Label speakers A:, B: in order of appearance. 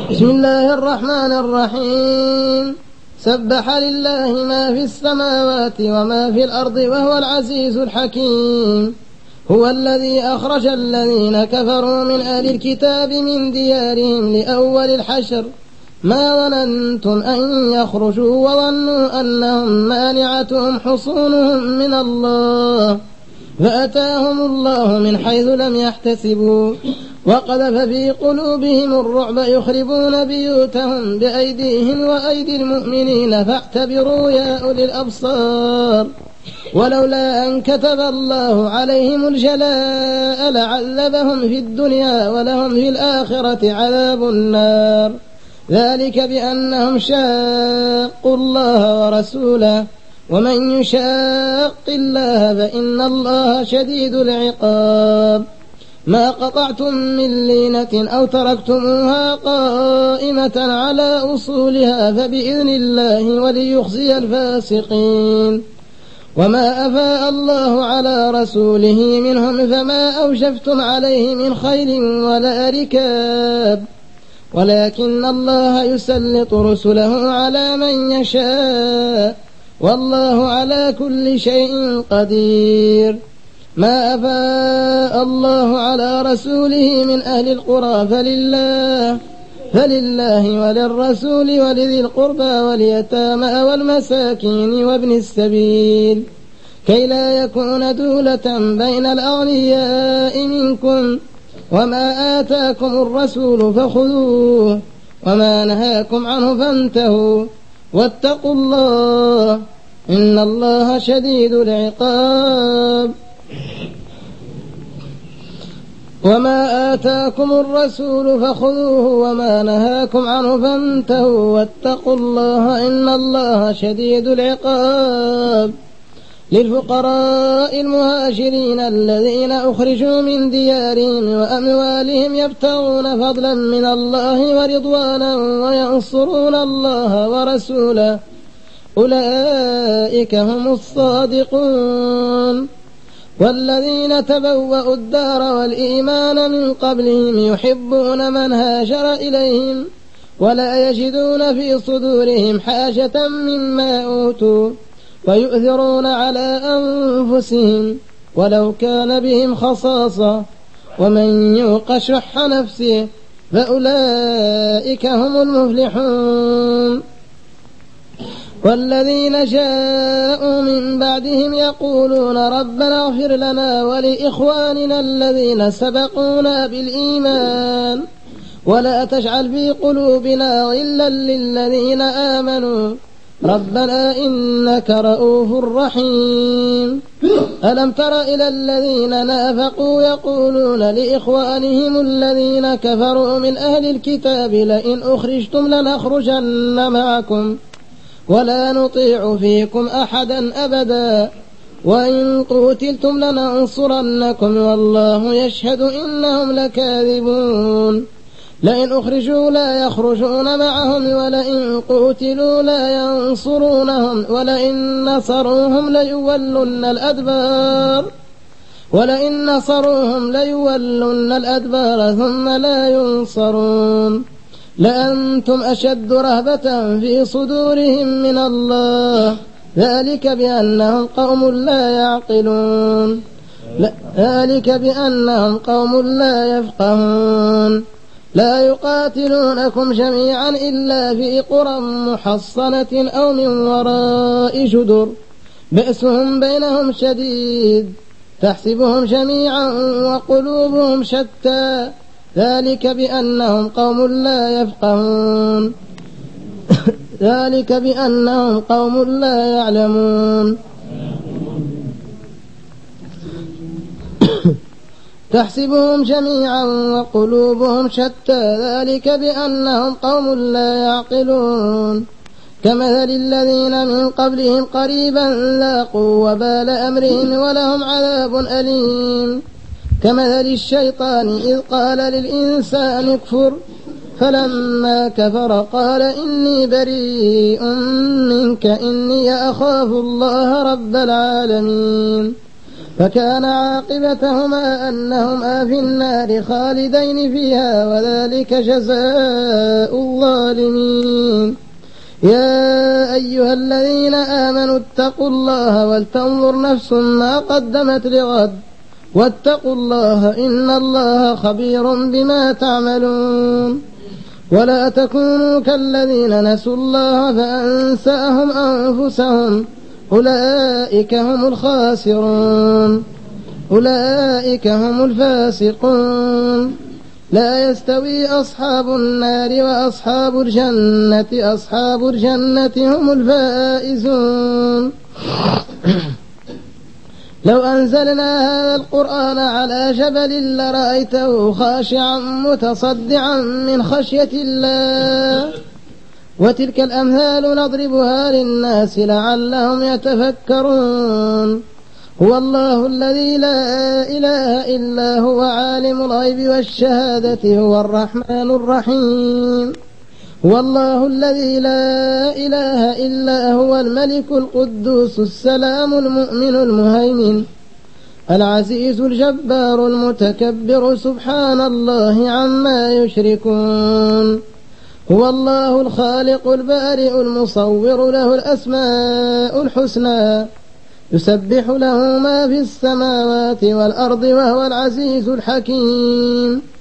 A: بسم الله الرحمن الرحيم. سبح لله ما في السماوات وما في الأرض وهو العزيز الحكيم. هو الذي أخرج الذين كفروا من أهل الكتاب من ديارهم لأول الحشر ما ظننتم أن يخرجوا وظنوا أنهم مانعتهم حصونهم من الله فأتاهم الله من حيث لم يحتسبوا وقذف في قلوبهم الرعب يخربون بيوتهم بأيديهم وأيدي المؤمنين فاعتبروا يا أولي الأبصار. ولولا أن كتب الله عليهم الجلاء لعذبهم في الدنيا ولهم في الآخرة عذاب النار ذلك بأنهم شاقوا الله ورسوله ومن يشاق الله فإن الله شديد العقاب. ما قطعتم من لينة أو تركتموها قائمة على أصولها فبإذن الله وليخزي الفاسقين. وما أفاء الله على رسوله منهم فما أوجفتم عليه من خيل ولا ركاب ولكن الله يسلط رسله على من يشاء والله على كل شيء قدير. ما أفاء الله على رسوله من أهل القرى فلله وللرسول ولذي القربى واليتامى والمساكين وابن السبيل كي لا يكون دولة بين الأغنياء منكم. وما آتاكم الرسول فخذوه وما نهاكم عنه فانتهوا واتقوا الله إن الله شديد العقاب. وما آتاكم الرسول فخذوه وما نهاكم عنه فانتهوا واتقوا الله إن الله شديد العقاب. للفقراء المهاجرين الذين أخرجوا من ديارهم وأموالهم يبتغون فضلا من الله ورضوانا وينصرون الله ورسوله أولئك هم الصادقون. والذين تبوأوا الدار والإيمان من قبلهم يحبون من هاجر إليهم ولا يجدون في صدورهم حاجة مما أوتوا ويؤثرون على أنفسهم ولو كان بهم خصاصة ومن يوق شح نفسه فأولئك هم المفلحون. والذين جاءوا من بعدهم يقولون ربنا اغفر لنا ولإخواننا الذين سبقونا بالإيمان ولا تجعل في قلوبنا غلا للذين آمنوا ربنا إنك رؤوف رحيم. ألم تر إلى الذين نافقوا يقولون لإخوانهم الذين كفروا من أهل الكتاب لئن أخرجتم لنخرجن معكم ولا نطيع فيكم أحدا أبدا وإن قتلتم لننصرنكم والله يشهد إنهم لكاذبون. لئن أخرجوا لا يخرجون معهم ولئن قتلوا لا ينصرونهم ولئن نصروهم ليولن الأدبار ثم لا ينصرون. لأنتم أشد رهبة في صدورهم من الله ذلك بأنهم قوم لا يفقهون. لا يقاتلونكم جميعا إلا في قرى محصنة أو من وراء جدر بأسهم بينهم شديد تحسبهم جميعا وقلوبهم شتى ذلك بأنهم قوم لا يعلمون. تحسبهم جميعا وقلوبهم شتى ذلك بأنهم قوم لا يعقلون. كمثل الذين من قبلهم قريبا لاقوا وبال أمرهم ولهم عذاب أليم. كمثل الشيطان إذ قال للإنسان اكفر فلما كفر قال إني بريء منك إني أخاف الله رب العالمين. فكان عاقبتهما أنهما في النار خالدين فيها وذلك جزاء الظالمين. يا أيها الذين آمنوا اتقوا الله ولتنظر نفس ما قدمت لغد واتقوا الله إن الله خبير بما تعملون. ولا تكونوا كالذين نسوا الله فأنساهم أنفسهم أولئك هم الخاسرون. أولئك هم الفاسقون. لا يستوي أصحاب النار وأصحاب الجنة أصحاب الجنة هم الفائزون. لو أنزلنا هذا القرآن على جبل لرأيته خاشعا متصدعا من خشية الله وتلك الأمثال نضربها للناس لعلهم يتفكرون. هو الله الذي لا إله إلا هو عالم الغيب والشهادة هو الرحمن الرحيم. هو الله الذي لا إله إلا هو الملك القدوس السلام المؤمن المهيمن العزيز الجبار المتكبر سبحان الله عما يشركون. هو الله الخالق البارئ المصور له الأسماء الحسنى يسبح له ما في السماوات والأرض وهو العزيز الحكيم.